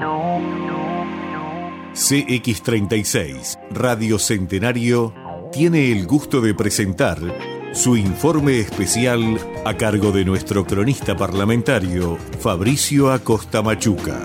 CX36 Radio Centenario tiene el gusto de presentar su informe especial a cargo de nuestro cronista parlamentario Fabricio Acosta Machuca.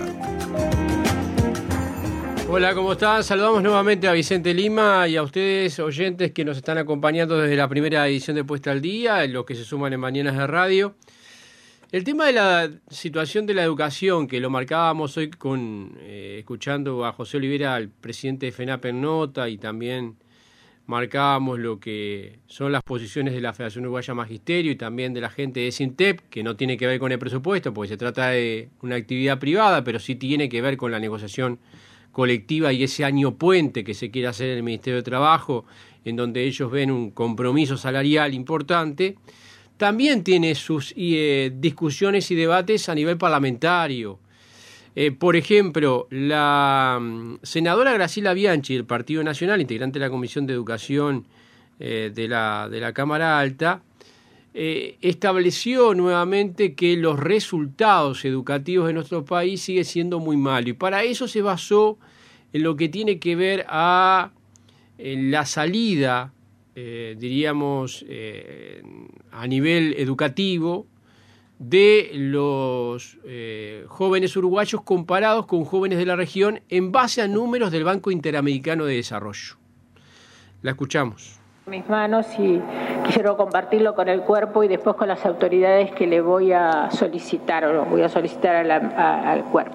Hola, ¿cómo están? Saludamos nuevamente a Vicente Lima y a ustedes, oyentes que nos están acompañando desde la primera edición de Puesta al Día, los que se suman en Mañanas de Radio. El tema de la situación de la educación, que lo marcábamos hoy escuchando a José Olivera, al presidente de FENAP en nota, y también marcábamos lo que son las posiciones de la Federación Uruguaya Magisterio y también de la gente de SINTEP, que no tiene que ver con el presupuesto, porque se trata de una actividad privada, pero sí tiene que ver con la negociación colectiva y ese año puente que se quiere hacer en el Ministerio de Trabajo, en donde ellos ven un compromiso salarial importante. También tiene sus discusiones y debates a nivel parlamentario. Por ejemplo, la senadora Graciela Bianchi, del Partido Nacional, integrante de la Comisión de Educación de la Cámara Alta, estableció nuevamente que los resultados educativos de nuestro país siguen siendo muy malos. Y para eso se basó en lo que tiene que ver a la salida, diríamos, a nivel educativo de los jóvenes uruguayos comparados con jóvenes de la región en base a números del Banco Interamericano de Desarrollo. La escuchamos. Mis manos y quisiera compartirlo con el cuerpo y después con las autoridades que le voy a solicitar al cuerpo.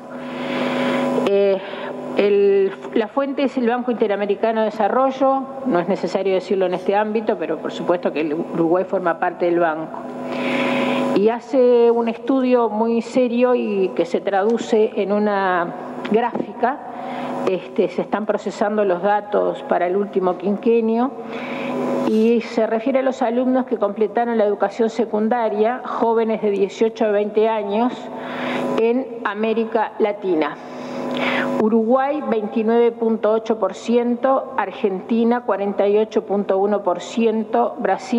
La fuente es el Banco Interamericano de Desarrollo, no es necesario decirlo en este ámbito, pero por supuesto que el Uruguay forma parte del banco. Y hace un estudio muy serio y que se traduce en una gráfica. Se están procesando los datos para el último quinquenio y se refiere a los alumnos que completaron la educación secundaria, jóvenes de 18 a 20 años, en América Latina. Uruguay 29.8%, Argentina 48.1%, Brasil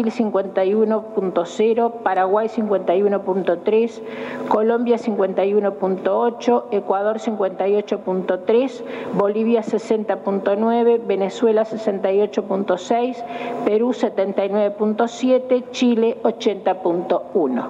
51.0%, Paraguay 51.3%, Colombia 51.8%, Ecuador 58.3%, Bolivia 60.9%, Venezuela 68.6%, Perú 79.7%, Chile 80.1%.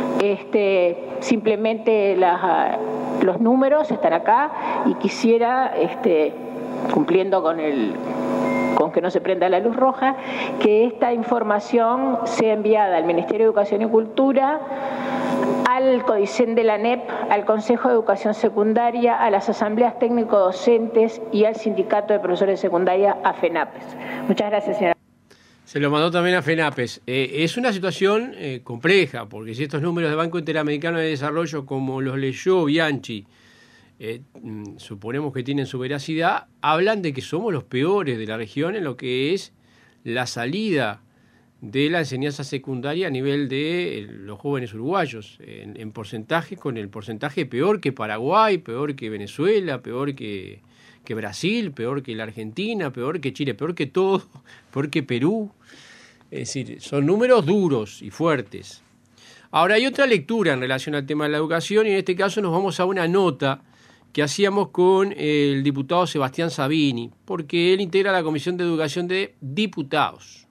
Simplemente los números están acá y quisiera, cumpliendo con que no se prenda la luz roja, que esta información sea enviada al Ministerio de Educación y Cultura, al CODICEN de la ANEP, al Consejo de Educación Secundaria, a las asambleas técnico-docentes y al Sindicato de Profesores de Secundaria, a FENAPES. Muchas gracias, señora. Se lo mandó también a FENAPES. Es una situación compleja, porque si estos números del Banco Interamericano de Desarrollo, como los leyó Bianchi, suponemos que tienen su veracidad, hablan de que somos los peores de la región en lo que es la salida de la enseñanza secundaria a nivel de los jóvenes uruguayos, en porcentaje, con el porcentaje peor que Paraguay, peor que Venezuela, peor que Brasil, peor que la Argentina, peor que Chile, peor que todo, peor que Perú. Es decir, son números duros y fuertes. Ahora, hay otra lectura en relación al tema de la educación, y en este caso nos vamos a una nota que hacíamos con el diputado Sebastián Sabini, porque él integra la Comisión de Educación de Diputados.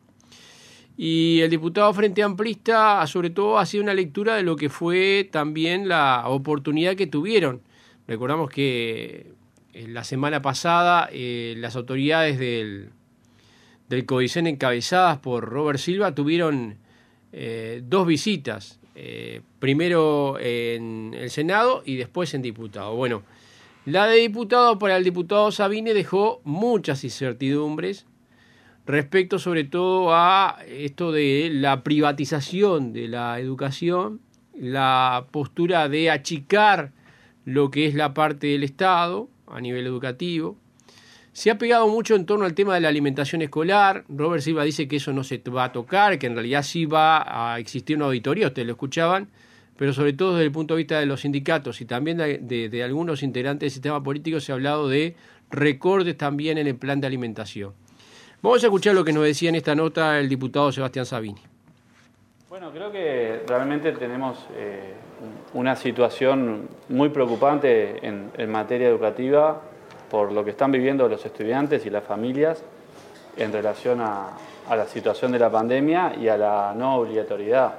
Y el diputado Frente Amplista, sobre todo, ha sido una lectura de lo que fue también la oportunidad que tuvieron. Recordamos que la semana pasada las autoridades del CODICEN, encabezadas por Robert Silva, tuvieron dos visitas, primero en el Senado y después en diputado. Bueno, la de diputado para el diputado Sabini dejó muchas incertidumbres respecto sobre todo a esto de la privatización de la educación, la postura de achicar lo que es la parte del Estado a nivel educativo. Se ha pegado mucho en torno al tema de la alimentación escolar. Robert Silva dice que eso no se va a tocar, que en realidad sí va a existir una auditoría, ustedes lo escuchaban, pero sobre todo desde el punto de vista de los sindicatos y también de algunos integrantes del sistema político se ha hablado de recortes también en el plan de alimentación. Vamos a escuchar lo que nos decía en esta nota el diputado Sebastián Sabini. Bueno, creo que realmente tenemos una situación muy preocupante en materia educativa por lo que están viviendo los estudiantes y las familias en relación a la situación de la pandemia y a la no obligatoriedad.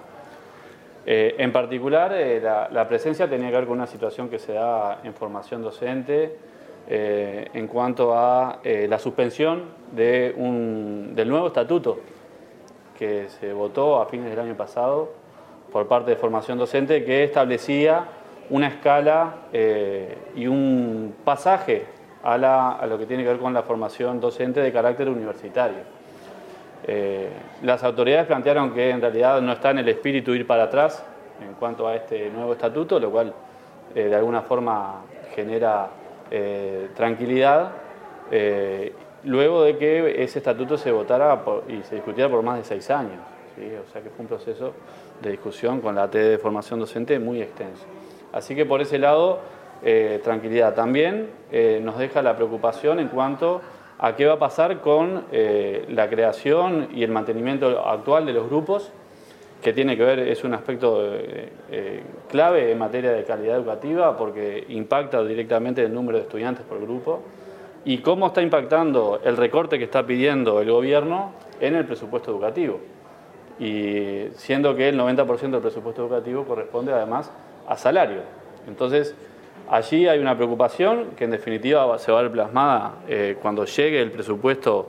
En particular, la presencia tenía que ver con una situación que se da en formación docente en cuanto a la suspensión del nuevo estatuto que se votó a fines del año pasado por parte de formación docente, que establecía una escala y un pasaje a lo que tiene que ver con la formación docente de carácter universitario. Las autoridades plantearon que en realidad no está en el espíritu ir para atrás en cuanto a este nuevo estatuto, lo cual de alguna forma genera tranquilidad, luego de que ese estatuto se votara y se discutiera por más de 6 años, ¿sí? O sea que fue un proceso de discusión con la TD de formación docente muy extenso. Así que por ese lado, tranquilidad. También nos deja la preocupación en cuanto a qué va a pasar con la creación y el mantenimiento actual de los grupos, que tiene que ver, es un aspecto clave en materia de calidad educativa porque impacta directamente el número de estudiantes por grupo, y cómo está impactando el recorte que está pidiendo el gobierno en el presupuesto educativo. Y siendo que el 90% del presupuesto educativo corresponde además a salario. Entonces, allí hay una preocupación que en definitiva se va a ver plasmada cuando llegue el presupuesto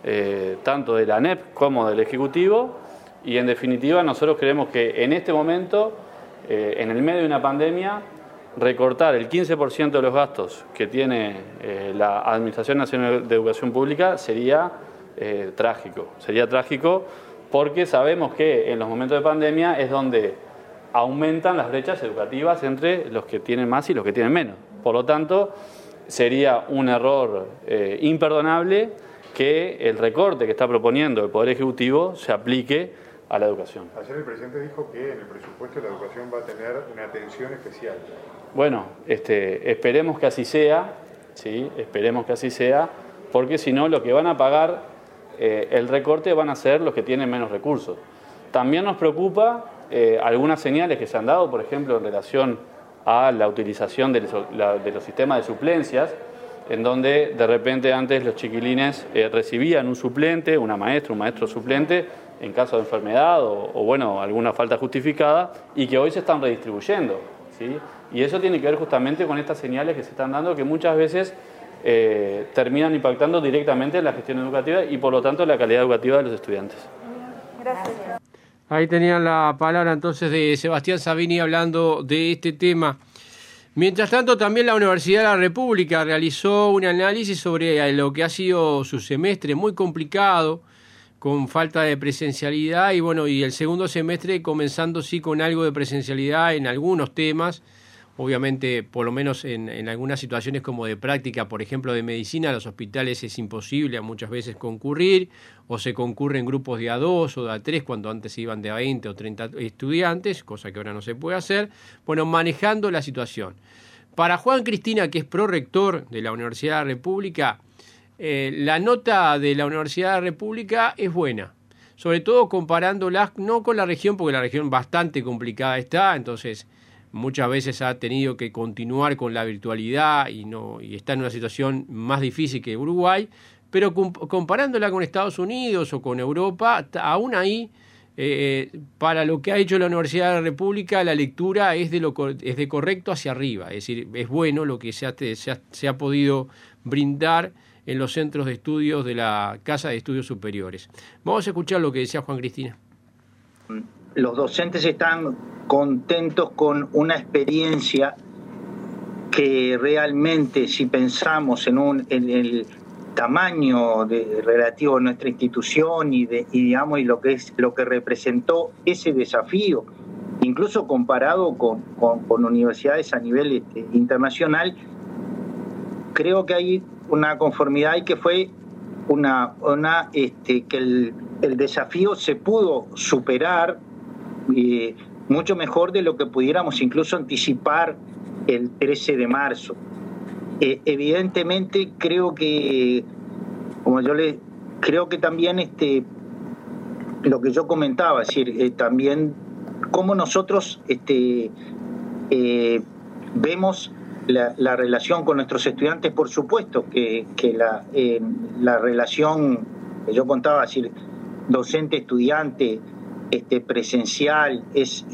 tanto de la ANEP como del Ejecutivo, y en definitiva nosotros creemos que en este momento, en el medio de una pandemia, recortar el 15% de los gastos que tiene la Administración Nacional de Educación Pública sería trágico. Sería trágico porque sabemos que en los momentos de pandemia es donde aumentan las brechas educativas entre los que tienen más y los que tienen menos. Por lo tanto, sería un error imperdonable que el recorte que está proponiendo el Poder Ejecutivo se aplique a la educación. Ayer el presidente dijo que en el presupuesto la educación va a tener una atención especial. Bueno, esperemos que así sea, ¿sí? Esperemos que así sea, porque si no lo que van a pagar el recorte van a ser los que tienen menos recursos. También nos preocupa algunas señales que se han dado, por ejemplo, en relación a la utilización de los sistemas de suplencias, en donde de repente antes los chiquilines recibían un suplente, una maestra, un maestro suplente, en caso de enfermedad o bueno, alguna falta justificada, y que hoy se están redistribuyendo, ¿sí? Y eso tiene que ver justamente con estas señales que se están dando, que muchas veces terminan impactando directamente en la gestión educativa y por lo tanto en la calidad educativa de los estudiantes. Gracias. Ahí tenían la palabra entonces de Sebastián Sabini hablando de este tema. Mientras tanto, también la Universidad de la República realizó un análisis sobre lo que ha sido su semestre muy complicado, con falta de presencialidad, y bueno, y el segundo semestre comenzando sí con algo de presencialidad en algunos temas, obviamente por lo menos en algunas situaciones como de práctica, por ejemplo de medicina, a los hospitales es imposible muchas veces concurrir, o se concurre en grupos de A2 o de A3 cuando antes se iban de a 20 o 30 estudiantes, cosa que ahora no se puede hacer. Bueno, manejando la situación. Para Juan Cristina, que es prorector de la Universidad de la República, la nota de la Universidad de la República es buena, sobre todo comparándola no con la región, porque la región bastante complicada está, entonces muchas veces ha tenido que continuar con la virtualidad y está en una situación más difícil que Uruguay, pero comparándola con Estados Unidos o con Europa, aún ahí, para lo que ha hecho la Universidad de la República, la lectura es de correcto hacia arriba, es decir, es bueno lo que se ha podido brindar en los centros de estudios de la Casa de Estudios Superiores. Vamos a escuchar lo que decía Juan Cristina. Los docentes están contentos con una experiencia que realmente, si pensamos en el tamaño relativo a nuestra institución y lo que representó ese desafío, incluso comparado con universidades a nivel internacional, creo que hay una conformidad y que fue que el desafío se pudo superar mucho mejor de lo que pudiéramos incluso anticipar el 13 de marzo. Evidentemente creo que también lo que yo comentaba, es decir, también cómo nosotros vemos la relación con nuestros estudiantes, por supuesto, que la relación que yo contaba, es decir, docente-estudiante, presencial, es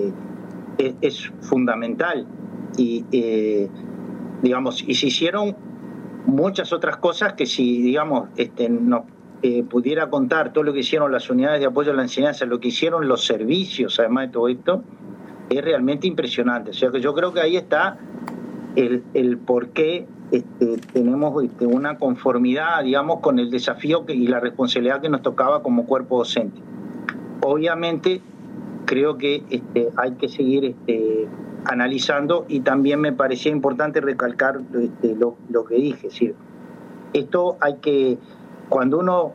fundamental. Y digamos, y se hicieron muchas otras cosas que si, digamos, pudiera contar todo lo que hicieron las unidades de apoyo a la enseñanza, lo que hicieron los servicios, además de todo esto, es realmente impresionante. O sea que yo creo que ahí está el por qué tenemos una conformidad, digamos, con el desafío y la responsabilidad que nos tocaba como cuerpo docente. Obviamente, creo que hay que seguir analizando, y también me parecía importante recalcar lo que dije. Es decir, esto hay que, cuando uno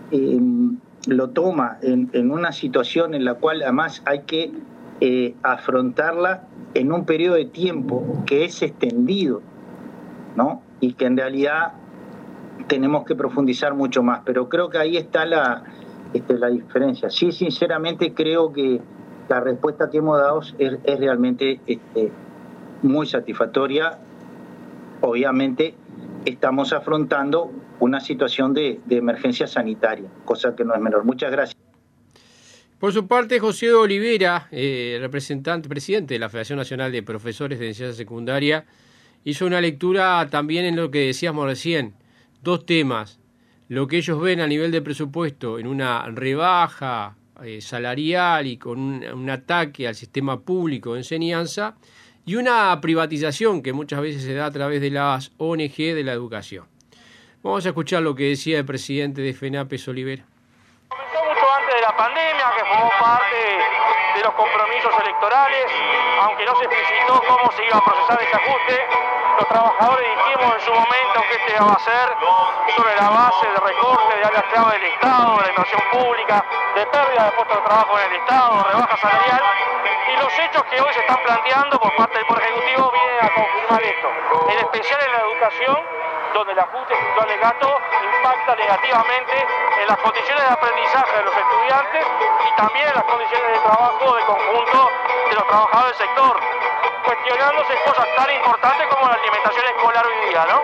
lo toma en una situación en la cual además hay que afrontarla en un periodo de tiempo que es extendido, ¿no? Y que en realidad tenemos que profundizar mucho más, pero creo que ahí está la diferencia. Sí, sinceramente creo que la respuesta que hemos dado es realmente muy satisfactoria. Obviamente estamos afrontando una situación de emergencia sanitaria, cosa que no es menor. Muchas gracias. Por su parte, José Olivera, presidente de la Federación Nacional de Profesores de Enseñanza Secundaria, hizo una lectura también en lo que decíamos recién, dos temas: lo que ellos ven a nivel de presupuesto en una rebaja salarial y con un ataque al sistema público de enseñanza, y una privatización que muchas veces se da a través de las ONG de la educación. Vamos a escuchar lo que decía el presidente de FENAPES, Olivera. Comenzó mucho antes de la pandemia, que formó parte de los compromisos electorales, aunque no se explicitó cómo se iba a procesar este ajuste. Los trabajadores dijimos en su momento que este va a ser sobre la base de recorte de áreas clave del Estado, de la inversión pública, de pérdida de puestos de trabajo en el Estado, de rebaja salarial, y los hechos que hoy se están planteando por parte del Poder Ejecutivo vienen a confirmar esto, en especial en la educación, donde el ajuste estructural de gasto impacta negativamente en las condiciones de aprendizaje de los estudiantes y también en las condiciones de trabajo del conjunto de los trabajadores del sector, cuestionándose cosas tan importantes como la alimentación escolar hoy día, ¿no?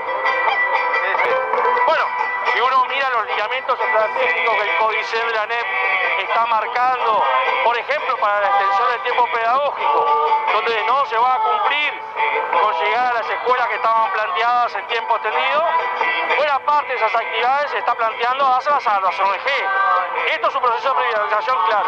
Bueno, si uno mira los lineamientos estratégicos que el Códice de la ANEP está marcando, por ejemplo, para la extensión del tiempo pedagógico, donde no se va a cumplir con llegar a las escuelas que estaban planteadas en tiempo extendido, buena parte de esas actividades se está planteando hacia las ONG. Esto es un proceso de privatización claro.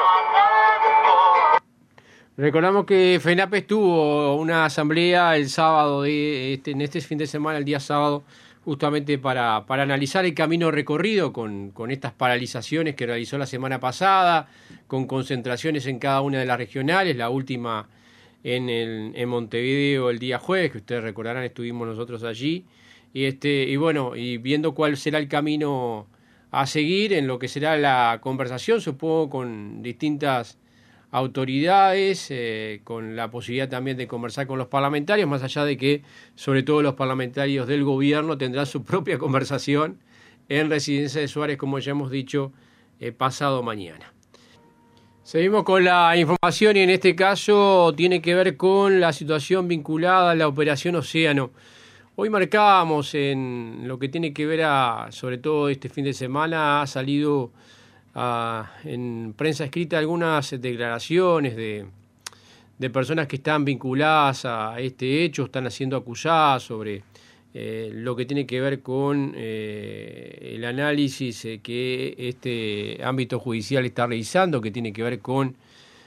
Recordamos que FENAPES tuvo una asamblea el sábado, en este fin de semana, el día sábado, justamente para analizar el camino recorrido con estas paralizaciones que realizó la semana pasada, con concentraciones en cada una de las regionales, la última en Montevideo el día jueves, que ustedes recordarán, estuvimos nosotros allí, y bueno, y viendo cuál será el camino a seguir en lo que será la conversación, supongo, con distintas autoridades, con la posibilidad también de conversar con los parlamentarios, más allá de que sobre todo los parlamentarios del gobierno tendrán su propia conversación en Residencia de Suárez, como ya hemos dicho, pasado mañana. Seguimos con la información, y en este caso tiene que ver con la situación vinculada a la Operación Océano. Hoy marcábamos en lo que tiene que ver sobre todo este fin de semana, ha salido en prensa escrita algunas declaraciones de personas que están vinculadas a este hecho, están siendo acusadas sobre lo que tiene que ver con el análisis que este ámbito judicial está realizando, que tiene que ver con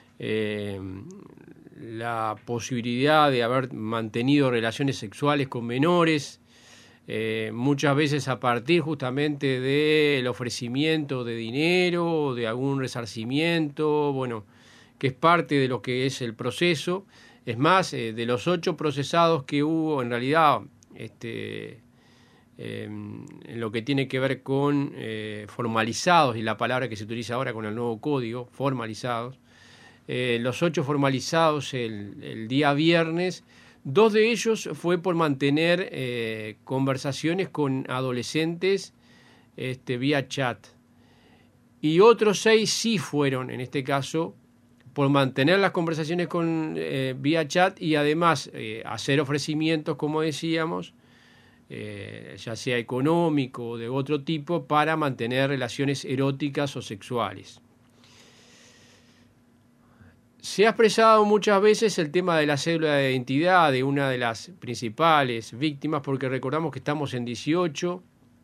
la posibilidad de haber mantenido relaciones sexuales con menores, muchas veces a partir justamente del ofrecimiento de dinero, de algún resarcimiento, bueno, que es parte de lo que es el proceso. Es más, de los 8 procesados que hubo, en realidad, en lo que tiene que ver con formalizados, y la palabra que se utiliza ahora con el nuevo código, formalizados, los 8 formalizados el día viernes, 2 de ellos fue por mantener conversaciones con adolescentes vía chat, y otros 6 sí fueron, en este caso, por mantener las conversaciones con vía chat y además hacer ofrecimientos, como decíamos, ya sea económico o de otro tipo, para mantener relaciones eróticas o sexuales. Se ha expresado muchas veces el tema de la cédula de identidad de una de las principales víctimas, porque recordamos que estamos en 18.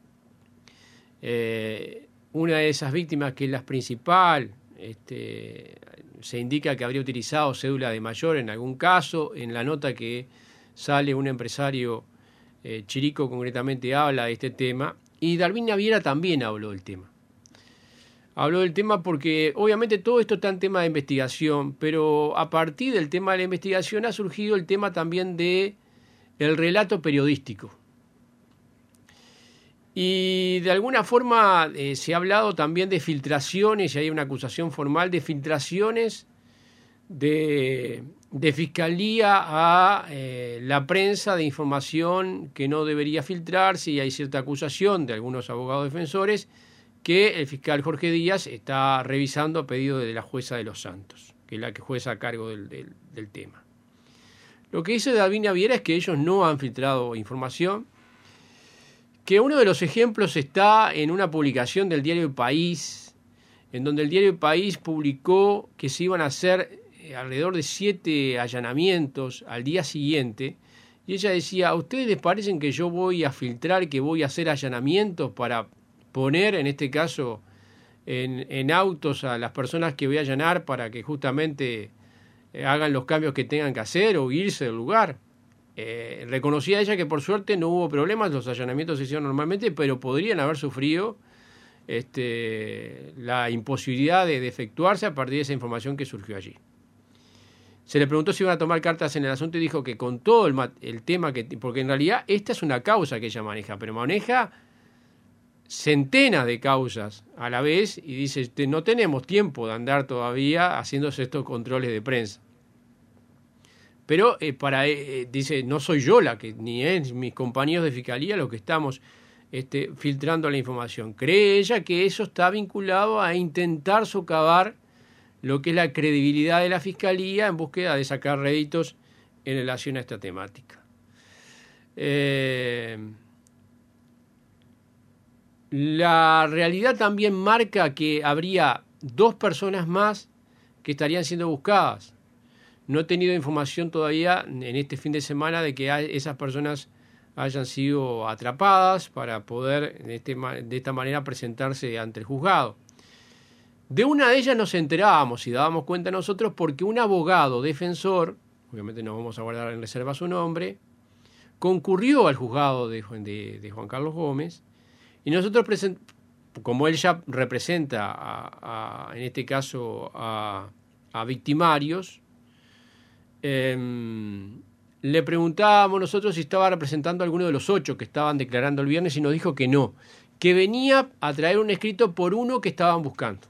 Una de esas víctimas, que es la principal, se indica que habría utilizado cédula de mayor en algún caso. En la nota que sale un empresario chirico concretamente habla de este tema, y Darwin Naviera también habló del tema. Habló del tema porque obviamente todo esto está en tema de investigación, pero a partir del tema de la investigación ha surgido el tema también de el relato periodístico. Y de alguna forma se ha hablado también de filtraciones, y hay una acusación formal de filtraciones de fiscalía a la prensa de información que no debería filtrarse, y hay cierta acusación de algunos abogados defensores que el fiscal Jorge Díaz está revisando a pedido de la jueza de Los Santos, que es la que jueza a cargo del tema. Lo que dice Darwin Naviera es que ellos no han filtrado información, que uno de los ejemplos está en una publicación del diario El País, en donde el diario El País publicó que se iban a hacer alrededor de 7 allanamientos al día siguiente, y ella decía: ¿a ustedes les parecen que yo voy a filtrar, que voy a hacer allanamientos para poner, en este caso, en autos a las personas que voy a allanar para que justamente hagan los cambios que tengan que hacer o irse del lugar? Reconocía ella que por suerte no hubo problemas, los allanamientos se hicieron normalmente, pero podrían haber sufrido la imposibilidad de efectuarse a partir de esa información que surgió allí. Se le preguntó si iban a tomar cartas en el asunto y dijo que con todo el tema, porque en realidad esta es una causa que ella maneja, pero maneja centenas de causas a la vez, y dice: no tenemos tiempo de andar todavía haciéndose estos controles de prensa. Pero dice, no soy yo ni es mis compañeros de fiscalía los que estamos filtrando la información. Cree ella que eso está vinculado a intentar socavar lo que es la credibilidad de la fiscalía en búsqueda de sacar réditos en relación a esta temática. La realidad también marca que habría 2 personas más que estarían siendo buscadas. No he tenido información todavía en este fin de semana de que esas personas hayan sido atrapadas para poder de esta manera presentarse ante el juzgado. De una de ellas nos enterábamos y dábamos cuenta nosotros porque un abogado defensor, obviamente no vamos a guardar en reserva su nombre, concurrió al juzgado de Juan Carlos Gómez, y nosotros, como él ya representa en este caso a victimarios, le preguntábamos nosotros si estaba representando a alguno de los 8 que estaban declarando el viernes, y nos dijo que no, que venía a traer un escrito por uno que estaban buscando.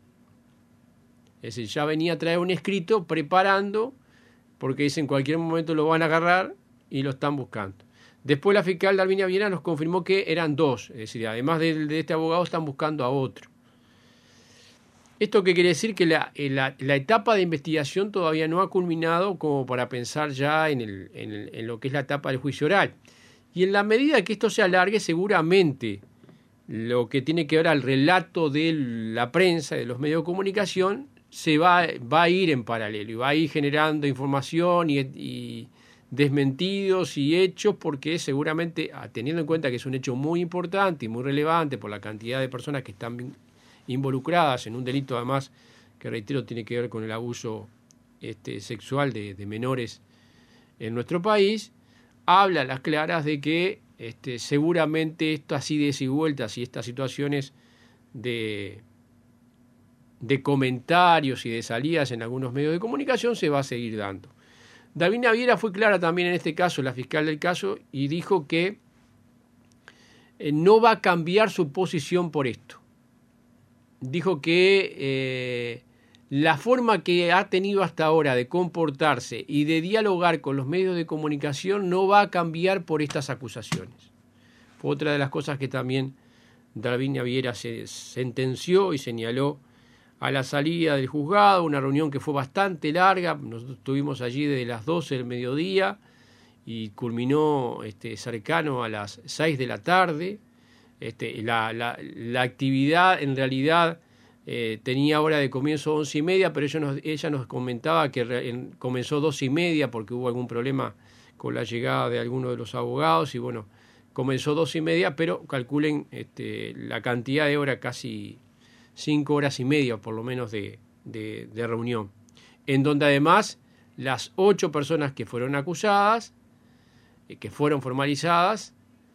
Es decir, ya venía a traer un escrito preparando, porque dice en cualquier momento lo van a agarrar y lo están buscando. Después la fiscal Darwin Naviera nos confirmó que eran 2, es decir, además de este abogado están buscando a otro. ¿Esto qué quiere decir? Que la etapa de investigación todavía no ha culminado como para pensar ya en lo que es la etapa del juicio oral. Y en la medida que esto se alargue, seguramente lo que tiene que ver al relato de la prensa, de los medios de comunicación, se va a ir en paralelo y va a ir generando información y desmentidos y hechos, porque seguramente, teniendo en cuenta que es un hecho muy importante y muy relevante por la cantidad de personas que están involucradas en un delito, además, que reitero, tiene que ver con el abuso sexual de menores en nuestro país, habla a las claras de que seguramente esto así de vueltas y estas situaciones de comentarios y de salidas en algunos medios de comunicación se va a seguir dando. Darwin Naviera fue clara también en este caso, la fiscal del caso, y dijo que no va a cambiar su posición por esto. Dijo que la forma que ha tenido hasta ahora de comportarse y de dialogar con los medios de comunicación no va a cambiar por estas acusaciones. Fue otra de las cosas que también Darwin Naviera se sentenció y señaló a la salida del juzgado, una reunión que fue bastante larga. Nosotros estuvimos allí desde las 12 del mediodía y culminó cercano a las 6 de la tarde. La actividad en realidad tenía hora de comienzo 11:30, pero ella nos comentaba que comenzó 12:30 porque hubo algún problema con la llegada de alguno de los abogados y bueno, comenzó 12:30, pero calculen la cantidad de horas, casi 5 horas y media por lo menos de reunión, en donde además las 8 personas que fueron acusadas, que fueron formalizadas,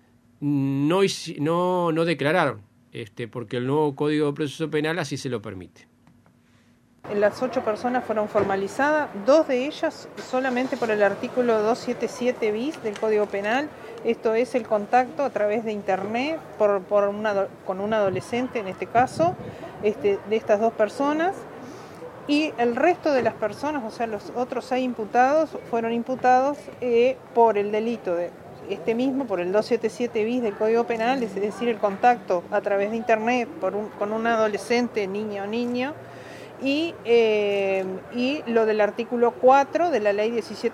no declararon, porque el nuevo Código de Proceso Penal así se lo permite. Las 8 personas fueron formalizadas, 2 de ellas solamente por el artículo 277 bis del Código Penal, esto es el contacto a través de internet con un adolescente en este caso, de estas 2 personas, y el resto de las personas, o sea los otros 6 imputados, fueron imputados por el delito de por el 277 bis del Código Penal, es decir, el contacto a través de internet con un adolescente, niña o niño, y lo del artículo 4 de la ley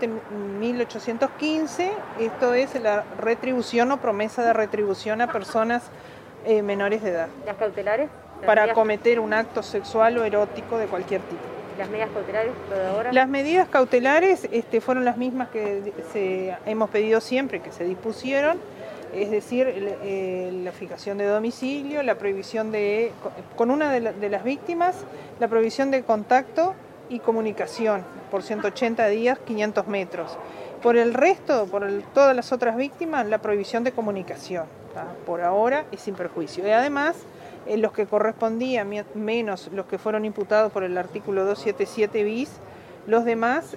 17.815, esto es la retribución o promesa de retribución a personas menores de edad. ¿Las cautelares? Para cometer un acto sexual o erótico de cualquier tipo. ¿Las medidas cautelares de ahora? Las medidas cautelares fueron las mismas que hemos pedido siempre, que se dispusieron, es decir, la fijación de domicilio, la prohibición con una de las víctimas, la prohibición de contacto y comunicación por 180 días, 500 metros. Por el resto, todas las otras víctimas, la prohibición de comunicación, ¿tá? Por ahora y sin perjuicio. Y además, los que correspondían, menos los que fueron imputados por el artículo 277 bis, los demás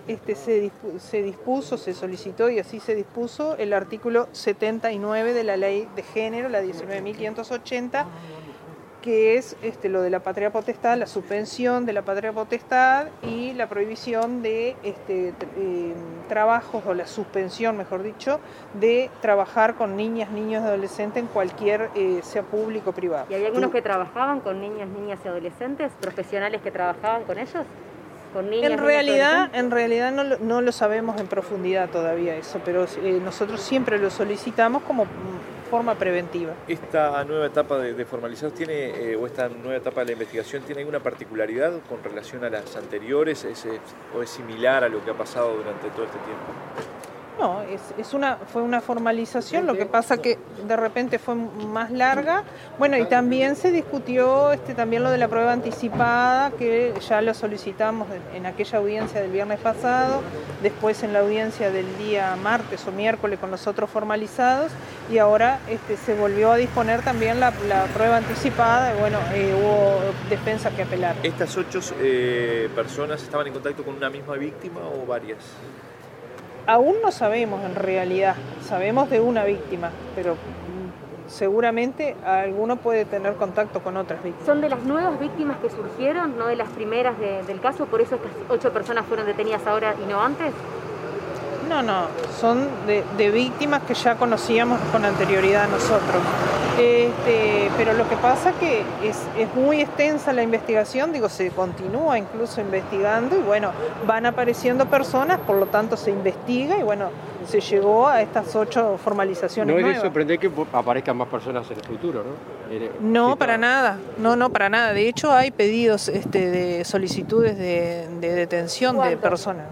se solicitó y así se dispuso el artículo 79 de la ley de género, la 19.580, que es lo de la patria potestad, la suspensión de la patria potestad y la prohibición de trabajos, o la suspensión, mejor dicho, de trabajar con niñas, niños y adolescentes en cualquier, sea público o privado. ¿Y había algunos que trabajaban con niñas y adolescentes, profesionales que trabajaban con ellos? ¿Con niñas, en realidad no lo sabemos en profundidad todavía eso, pero nosotros siempre lo solicitamos como forma preventiva. ¿Esta nueva etapa de formalizados tiene, o esta nueva etapa de la investigación, tiene alguna particularidad con relación a las anteriores? ¿O es similar a lo que ha pasado durante todo este tiempo? No, fue una formalización, lo que pasa que de repente fue más larga. Bueno, y también se discutió también lo de la prueba anticipada, que ya lo solicitamos en aquella audiencia del viernes pasado, después en la audiencia del día martes o miércoles con los otros formalizados, y ahora se volvió a disponer también la prueba anticipada, y bueno, hubo defensa que apelar. ¿Estas 8 personas estaban en contacto con una misma víctima o varias? Aún no sabemos en realidad, sabemos de una víctima, pero seguramente alguno puede tener contacto con otras víctimas. ¿Son de las nuevas víctimas que surgieron, no de las primeras del caso? ¿Por eso estas 8 personas fueron detenidas ahora y no antes? No, son de víctimas que ya conocíamos con anterioridad nosotros. Pero lo que pasa que es muy extensa la investigación, se continúa incluso investigando y bueno, van apareciendo personas, por lo tanto se investiga y bueno, se llegó a estas 8 formalizaciones nuevas. No es de sorprender que aparezcan más personas en el futuro, ¿no? No, para nada, no, para nada. De hecho hay pedidos de solicitudes de detención de personas.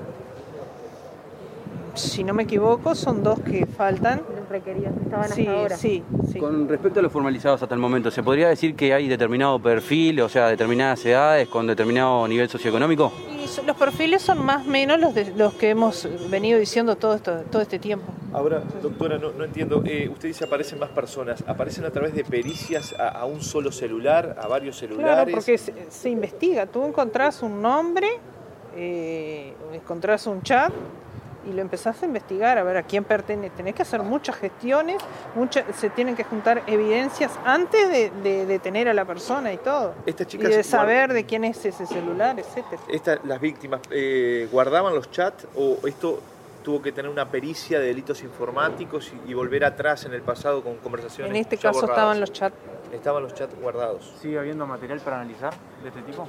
Si no me equivoco, son 2 que faltan. Los requeridos que estaban hasta ahora. Sí. Con respecto a los formalizados hasta el momento, ¿se podría decir que hay determinado perfil, o sea, determinadas edades con determinado nivel socioeconómico? Y los perfiles son más o menos los que hemos venido diciendo todo este tiempo. Ahora, doctora, no entiendo. Usted dice aparecen más personas. ¿Aparecen a través de pericias a un solo celular, a varios celulares? Claro, porque se investiga. Tú encontrás un nombre, encontrás un chat y lo empezás a investigar, a ver a quién pertenece. Tenés que hacer muchas gestiones, se tienen que juntar evidencias antes de detener a la persona y todo. Estas chicas y de saber de quién es ese celular, etcétera. Las víctimas, ¿guardaban los chats o esto tuvo que tener una pericia de delitos informáticos y volver atrás en el pasado con conversaciones? En este caso estaban los chats estaban los chats guardados. ¿Sigue habiendo material para analizar de este tipo?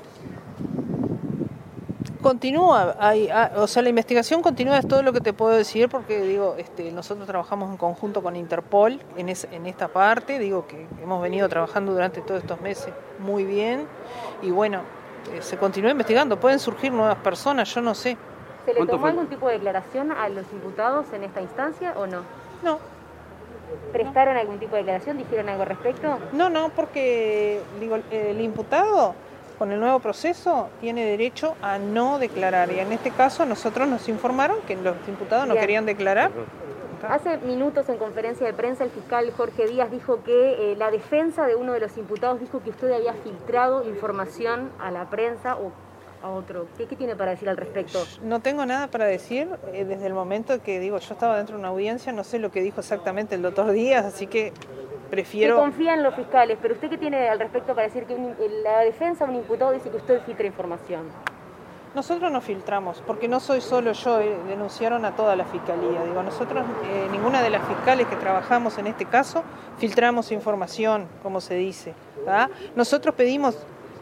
Continúa, o sea, la investigación continúa, es todo lo que te puedo decir, porque digo, nosotros trabajamos en conjunto con Interpol en esta parte, digo que hemos venido trabajando durante todos estos meses muy bien, y bueno, se continúa investigando, pueden surgir nuevas personas, yo no sé. ¿Se le tomó algún tipo de declaración a los imputados en esta instancia o no? No. ¿Prestaron algún tipo de declaración? ¿Dijeron algo al respecto? No, porque digo, el imputado con el nuevo proceso tiene derecho a no declarar, y en este caso nosotros nos informaron que los imputados no querían declarar. Hace minutos en conferencia de prensa el fiscal Jorge Díaz dijo que la defensa de uno de los imputados dijo que usted había filtrado información a la prensa o a otro. ¿Qué tiene para decir al respecto? No tengo nada para decir desde el momento que digo, yo estaba dentro de una audiencia, no sé lo que dijo exactamente el doctor Díaz, así que prefiero... Usted confía en los fiscales, pero ¿usted qué tiene al respecto para decir que la defensa de un imputado dice que usted filtra información? Nosotros no filtramos, porque no soy solo yo, denunciaron a toda la fiscalía. Digo, nosotros, ninguna de las fiscales que trabajamos en este caso, filtramos información, como se dice, ¿tá? Nosotros pedimos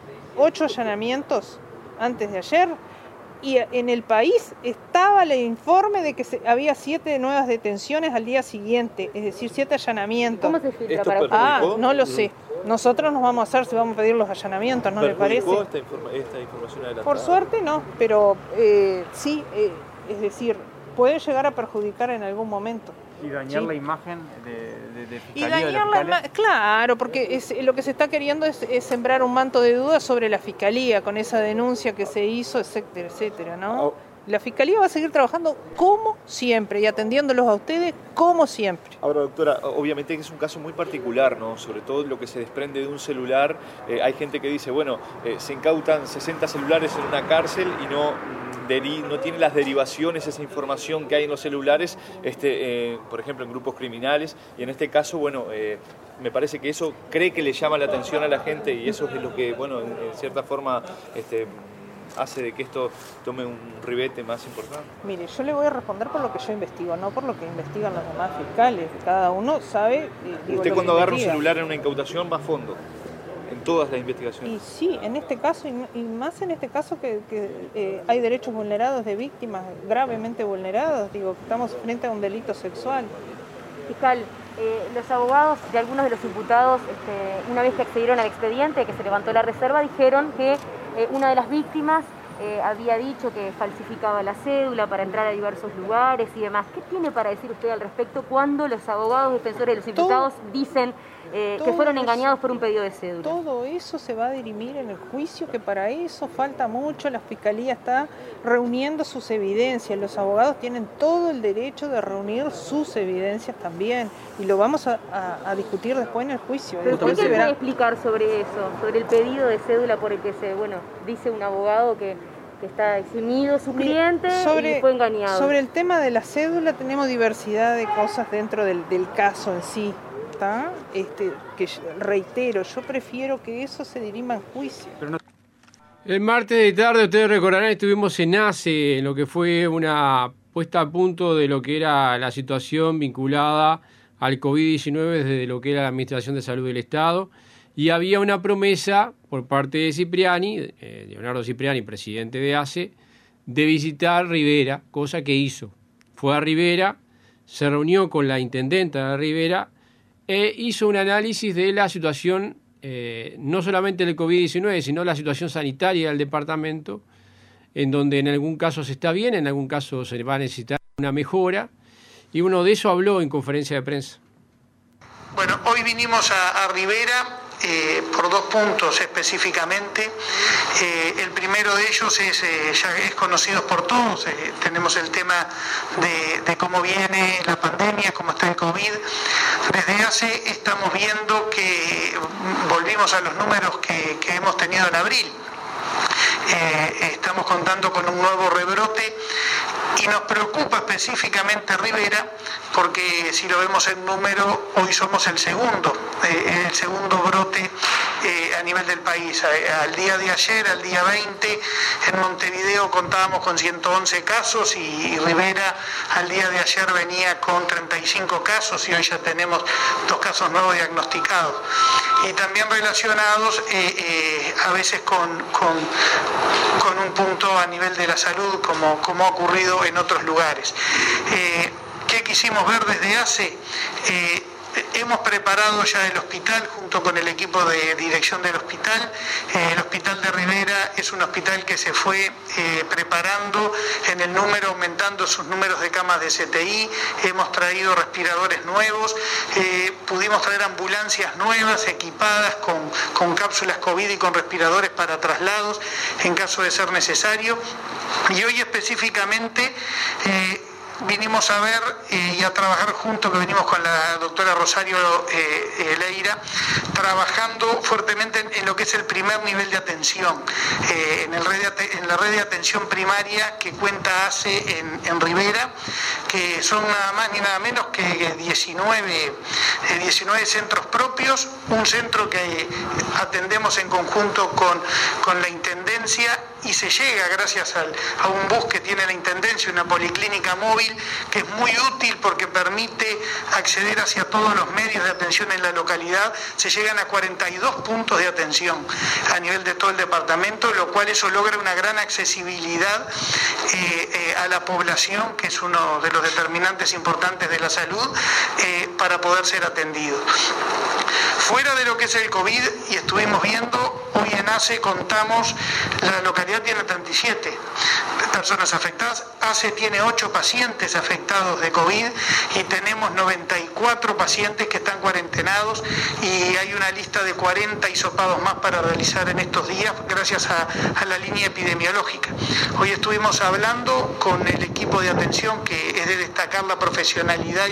8 allanamientos antes de ayer, y en el país estaba el informe de que había 7 nuevas detenciones al día siguiente, es decir, 7 allanamientos. ¿Cómo se filtra para usted? No lo sé. Nosotros nos vamos a hacer si vamos a pedir los allanamientos, ¿no le parece? esta información adelantada? Por suerte no, pero sí, es decir, puede llegar a perjudicar en algún momento. ¿Y dañar la imagen de fiscalía? Y dañar claro, porque lo que se está queriendo es sembrar un manto de dudas sobre la fiscalía con esa denuncia que se hizo, etcétera, etcétera, ¿no? La fiscalía va a seguir trabajando como siempre y atendiéndolos a ustedes como siempre. Ahora, doctora, obviamente que es un caso muy particular, ¿no? Sobre todo lo que se desprende de un celular. Hay gente que dice, bueno, se incautan 60 celulares en una cárcel y no tiene las derivaciones, esa información que hay en los celulares, por ejemplo, en grupos criminales. Y en este caso, bueno, me parece que eso cree que le llama la atención a la gente y eso es lo que, bueno, en cierta forma... hace de que esto tome un ribete más importante. Mire, yo le voy a responder por lo que yo investigo, no por lo que investigan los demás fiscales. Cada uno sabe... Usted cuando agarra un celular en una incautación va a fondo, en todas las investigaciones. Y sí, en este caso, y más en este caso que hay derechos vulnerados de víctimas, gravemente vulnerados, digo, estamos frente a un delito sexual. Fiscal, los abogados de algunos de los imputados, una vez que accedieron al expediente, que se levantó la reserva, dijeron que una de las víctimas había dicho que falsificaba la cédula para entrar a diversos lugares y demás. ¿Qué tiene para decir usted al respecto cuando los abogados defensores de los imputados dicen que fueron engañados por un pedido de cédula? Todo eso se va a dirimir en el juicio, que para eso falta mucho. La Fiscalía está reuniendo sus evidencias. Los abogados tienen todo el derecho de reunir sus evidencias también. Y lo vamos a discutir después en el juicio. ¿Pero qué puede explicar sobre eso? Sobre el pedido de cédula por el que dice un abogado que está eximido su cliente y fue engañado. Sobre el tema de la cédula tenemos diversidad de cosas dentro del caso en sí. Que reitero, yo prefiero que eso se dirima en juicio. El martes de tarde, ustedes recordarán, estuvimos en ACE, en lo que fue una puesta a punto de lo que era la situación vinculada al COVID-19 desde lo que era la Administración de Salud del Estado, y había una promesa por parte de Cipriani, Leonardo Cipriani, presidente de ACE, de visitar Rivera, cosa que hizo. Fue a Rivera, se reunió con la intendenta de Rivera, hizo un análisis de la situación, no solamente del COVID-19, sino la situación sanitaria del departamento, en donde en algún caso se está bien, en algún caso se va a necesitar una mejora, y uno de eso habló en conferencia de prensa. Bueno, hoy vinimos a Rivera por 2 puntos específicamente. El primero de ellos ya es conocido por todos. Tenemos el tema de cómo viene la pandemia, cómo está el COVID. Desde ACE estamos viendo que volvimos a los números que hemos tenido en abril. Estamos contando con un nuevo rebrote y nos preocupa específicamente Rivera porque si lo vemos en número, hoy somos el segundo brote a nivel del país. Al día de ayer, al día 20, en Montevideo contábamos con 111 casos y Rivera al día de ayer venía con 35 casos y hoy ya tenemos 2 casos nuevos diagnosticados. y también relacionados a veces con un punto a nivel de la salud, como ha ocurrido en otros lugares. ¿Qué quisimos ver desde ACE? Hemos preparado ya el hospital junto con el equipo de dirección del hospital. El hospital de Rivera es un hospital que se fue preparando en el número, aumentando sus números de camas de CTI. Hemos traído respiradores nuevos, pudimos traer ambulancias nuevas equipadas con cápsulas COVID y con respiradores para traslados en caso de ser necesario. Y hoy específicamente vinimos a ver y a trabajar junto, que venimos con la doctora Rosario Leira, trabajando fuertemente en lo que es el primer nivel de atención, en la red de atención primaria que cuenta ACE en Rivera, que son nada más ni nada menos que 19 centros propios, un centro que atendemos en conjunto con la Intendencia, y se llega gracias a un bus que tiene la Intendencia, una policlínica móvil, que es muy útil porque permite acceder hacia todos los medios de atención en la localidad. Se llegan a 42 puntos de atención a nivel de todo el departamento, lo cual eso logra una gran accesibilidad a la población, que es uno de los determinantes importantes de la salud, para poder ser atendidos. Fuera de lo que es el COVID, y estuvimos viendo, hoy en ACE contamos, la localidad tiene 37 personas afectadas, ACE tiene 8 pacientes afectados de COVID y tenemos 94 pacientes que están cuarentenados, y hay una lista de 40 hisopados más para realizar en estos días gracias a la línea epidemiológica. Hoy estuvimos hablando con el equipo de atención, que es de destacar la profesionalidad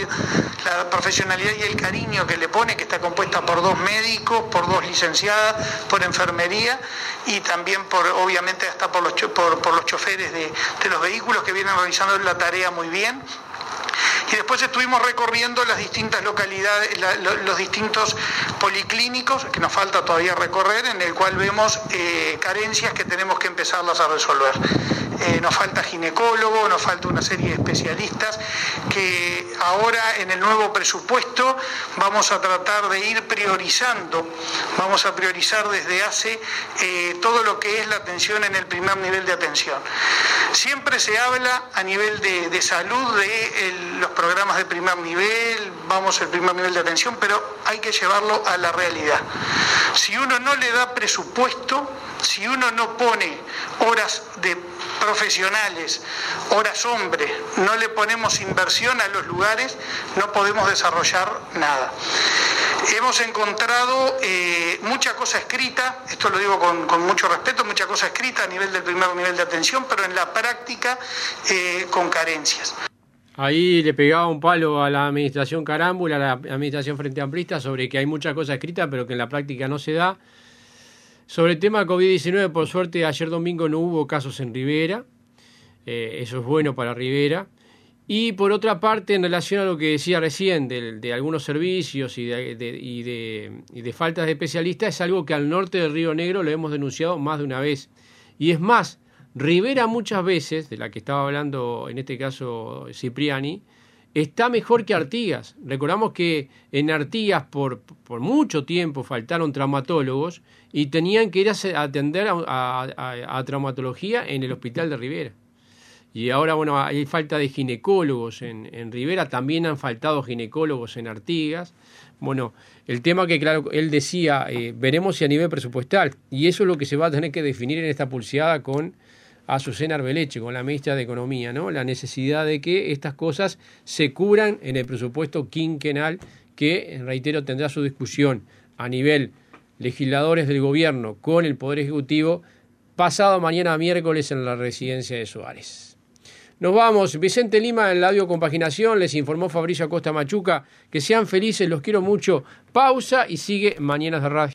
y el cariño que le pone, que está compuesta por 2 médicos, por 2 licenciadas, por enfermería y también obviamente hasta por los choferes de los vehículos, que vienen realizando la tarea muy bien. Y después estuvimos recorriendo las distintas localidades, los distintos policlínicos, que nos falta todavía recorrer, en el cual vemos carencias que tenemos que empezarlas a resolver. Nos falta ginecólogo, nos falta una serie de especialistas que ahora en el nuevo presupuesto vamos a tratar de ir priorizando, vamos a priorizar desde ACE todo lo que es la atención en el primer nivel de atención. Siempre se habla a nivel de salud de los programas de primer nivel, vamos al primer nivel de atención, pero hay que llevarlo a la realidad. Si uno no le da presupuesto, si uno no pone horas de profesionales, horas hombre, no le ponemos inversión a los lugares, no podemos desarrollar nada. Hemos encontrado mucha cosa escrita, esto lo digo con mucho respeto, mucha cosa escrita a nivel del primer nivel de atención, pero en la práctica con carencias. Ahí le pegaba un palo a la administración Carámbula, a la administración Frente Amplista, sobre que hay mucha cosa escrita, pero que en la práctica no se da. Sobre el tema COVID-19, por suerte, ayer domingo no hubo casos en Rivera. Eso es bueno para Rivera. Y por otra parte, en relación a lo que decía recién de algunos servicios y de faltas de especialistas, es algo que al norte del Río Negro lo hemos denunciado más de una vez. Y es más, Rivera muchas veces, de la que estaba hablando en este caso Cipriani, está mejor que Artigas. Recordamos que en Artigas por mucho tiempo faltaron traumatólogos y tenían que ir a atender a traumatología en el hospital de Rivera. Y ahora, bueno, hay falta de ginecólogos en Rivera, también han faltado ginecólogos en Artigas. Bueno, el tema que, claro, él decía, veremos si a nivel presupuestal, y eso es lo que se va a tener que definir en esta pulseada con Azucena Arbeleche, con la ministra de Economía, ¿no? La necesidad de que estas cosas se cubran en el presupuesto quinquenal, que, reitero, tendrá su discusión a nivel legisladores del gobierno con el Poder Ejecutivo pasado mañana miércoles en la residencia de Suárez. Nos vamos. Vicente Lima en la audio compaginación, les informó Fabricio Acosta Machuca. Que sean felices, los quiero mucho. Pausa y sigue Mañanas de Radio.